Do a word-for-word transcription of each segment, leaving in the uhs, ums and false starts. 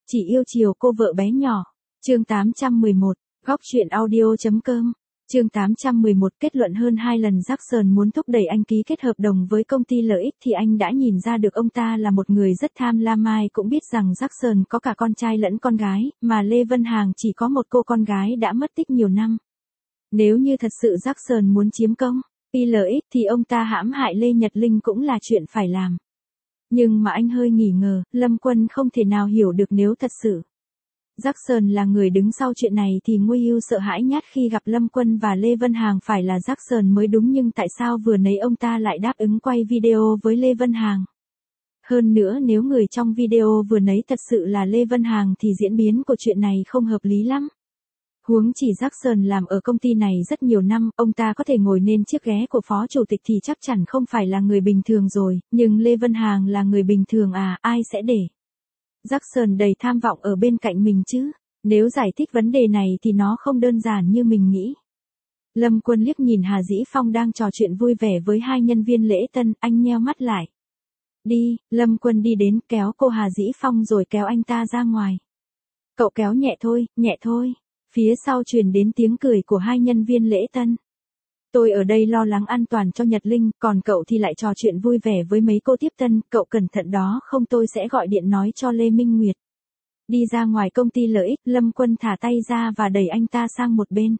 Chỉ yêu chiều cô vợ bé nhỏ. Chương tám trăm mười một, góc truyện audio.com. Chương tám trăm mười một kết luận hơn hai lần Jackson muốn thúc đẩy anh ký kết hợp đồng với công ty lợi ích thì anh đã nhìn ra được ông ta là một người rất tham lam. Ai cũng biết rằng Jackson có cả con trai lẫn con gái, mà Lê Vân Hằng chỉ có một cô con gái đã mất tích nhiều năm. Nếu như thật sự Jackson muốn chiếm công ty lợi ích thì ông ta hãm hại Lê Nhật Linh cũng là chuyện phải làm. Nhưng mà anh hơi nghi ngờ, Lâm Quân không thể nào hiểu được nếu thật sự Jackson là người đứng sau chuyện này thì Nguy Ưu sợ hãi nhát khi gặp Lâm Quân và Lê Vân Hằng phải là Jackson mới đúng, nhưng tại sao vừa nãy ông ta lại đáp ứng quay video với Lê Vân Hằng? Hơn nữa nếu người trong video vừa nãy thật sự là Lê Vân Hằng thì diễn biến của chuyện này không hợp lý lắm. Huống chỉ Jackson làm ở công ty này rất nhiều năm, ông ta có thể ngồi lên chiếc ghế của phó chủ tịch thì chắc chắn không phải là người bình thường rồi, nhưng Lê Vân Hằng là người bình thường à, ai sẽ để Jackson đầy tham vọng ở bên cạnh mình chứ? Nếu giải thích vấn đề này thì nó không đơn giản như mình nghĩ. Lâm Quân liếc nhìn Hà Dĩ Phong đang trò chuyện vui vẻ với hai nhân viên lễ tân, anh nheo mắt lại. Đi, Lâm Quân đi đến kéo cô Hà Dĩ Phong rồi kéo anh ta ra ngoài. Cậu kéo nhẹ thôi, nhẹ thôi. Phía sau truyền đến tiếng cười của hai nhân viên lễ tân. Tôi ở đây lo lắng an toàn cho Nhật Linh, còn cậu thì lại trò chuyện vui vẻ với mấy cô tiếp tân, cậu cẩn thận đó không tôi sẽ gọi điện nói cho Lê Minh Nguyệt. Đi ra ngoài công ty lợi ích, Lâm Quân thả tay ra và đẩy anh ta sang một bên.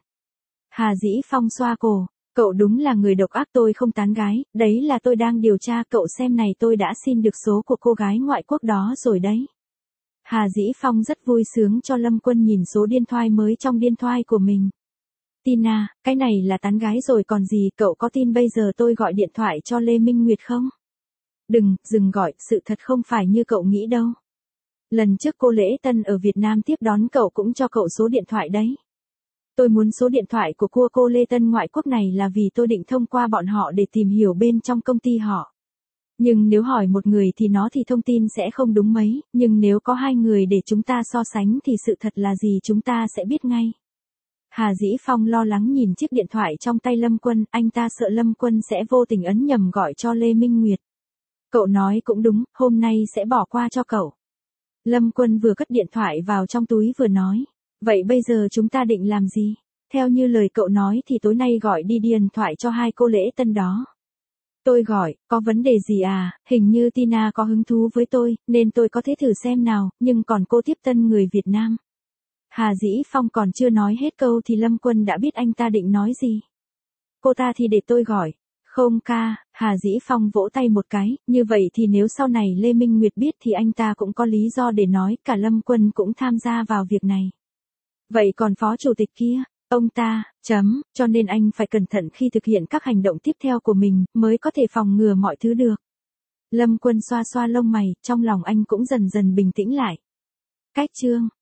Hà Dĩ Phong xoa cổ, cậu đúng là người độc ác, tôi không tán gái, đấy là tôi đang điều tra, cậu xem này, tôi đã xin được số của cô gái ngoại quốc đó rồi đấy. Hà Dĩ Phong rất vui sướng cho Lâm Quân nhìn số điện thoại mới trong điện thoại của mình. Tina, cái này là tán gái rồi còn gì, cậu có tin bây giờ tôi gọi điện thoại cho Lê Minh Nguyệt không? Đừng, dừng gọi, sự thật không phải như cậu nghĩ đâu. Lần trước cô Lễ Tân ở Việt Nam tiếp đón cậu cũng cho cậu số điện thoại đấy. Tôi muốn số điện thoại của cô cô Lê Tân ngoại quốc này là vì tôi định thông qua bọn họ để tìm hiểu bên trong công ty họ. Nhưng nếu hỏi một người thì nó thì thông tin sẽ không đúng mấy, nhưng nếu có hai người để chúng ta so sánh thì sự thật là gì chúng ta sẽ biết ngay. Hà Dĩ Phong lo lắng nhìn chiếc điện thoại trong tay Lâm Quân, anh ta sợ Lâm Quân sẽ vô tình ấn nhầm gọi cho Lê Minh Nguyệt. Cậu nói cũng đúng, hôm nay sẽ bỏ qua cho cậu. Lâm Quân vừa cất điện thoại vào trong túi vừa nói. Vậy bây giờ chúng ta định làm gì? Theo như lời cậu nói thì tối nay gọi đi điện thoại cho hai cô Lễ Tân đó. Tôi gọi, có vấn đề gì à, hình như Tina có hứng thú với tôi, nên tôi có thể thử xem nào, nhưng còn cô tiếp tân người Việt Nam. Hà Dĩ Phong còn chưa nói hết câu thì Lâm Quân đã biết anh ta định nói gì. Cô ta thì để tôi gọi. Không ca, Hà Dĩ Phong vỗ tay một cái, như vậy thì nếu sau này Lê Minh Nguyệt biết thì anh ta cũng có lý do để nói, cả Lâm Quân cũng tham gia vào việc này. Vậy còn phó chủ tịch kia, ông ta, chấm, cho nên anh phải cẩn thận khi thực hiện các hành động tiếp theo của mình, mới có thể phòng ngừa mọi thứ được. Lâm Quân xoa xoa lông mày, trong lòng anh cũng dần dần bình tĩnh lại. Cách chương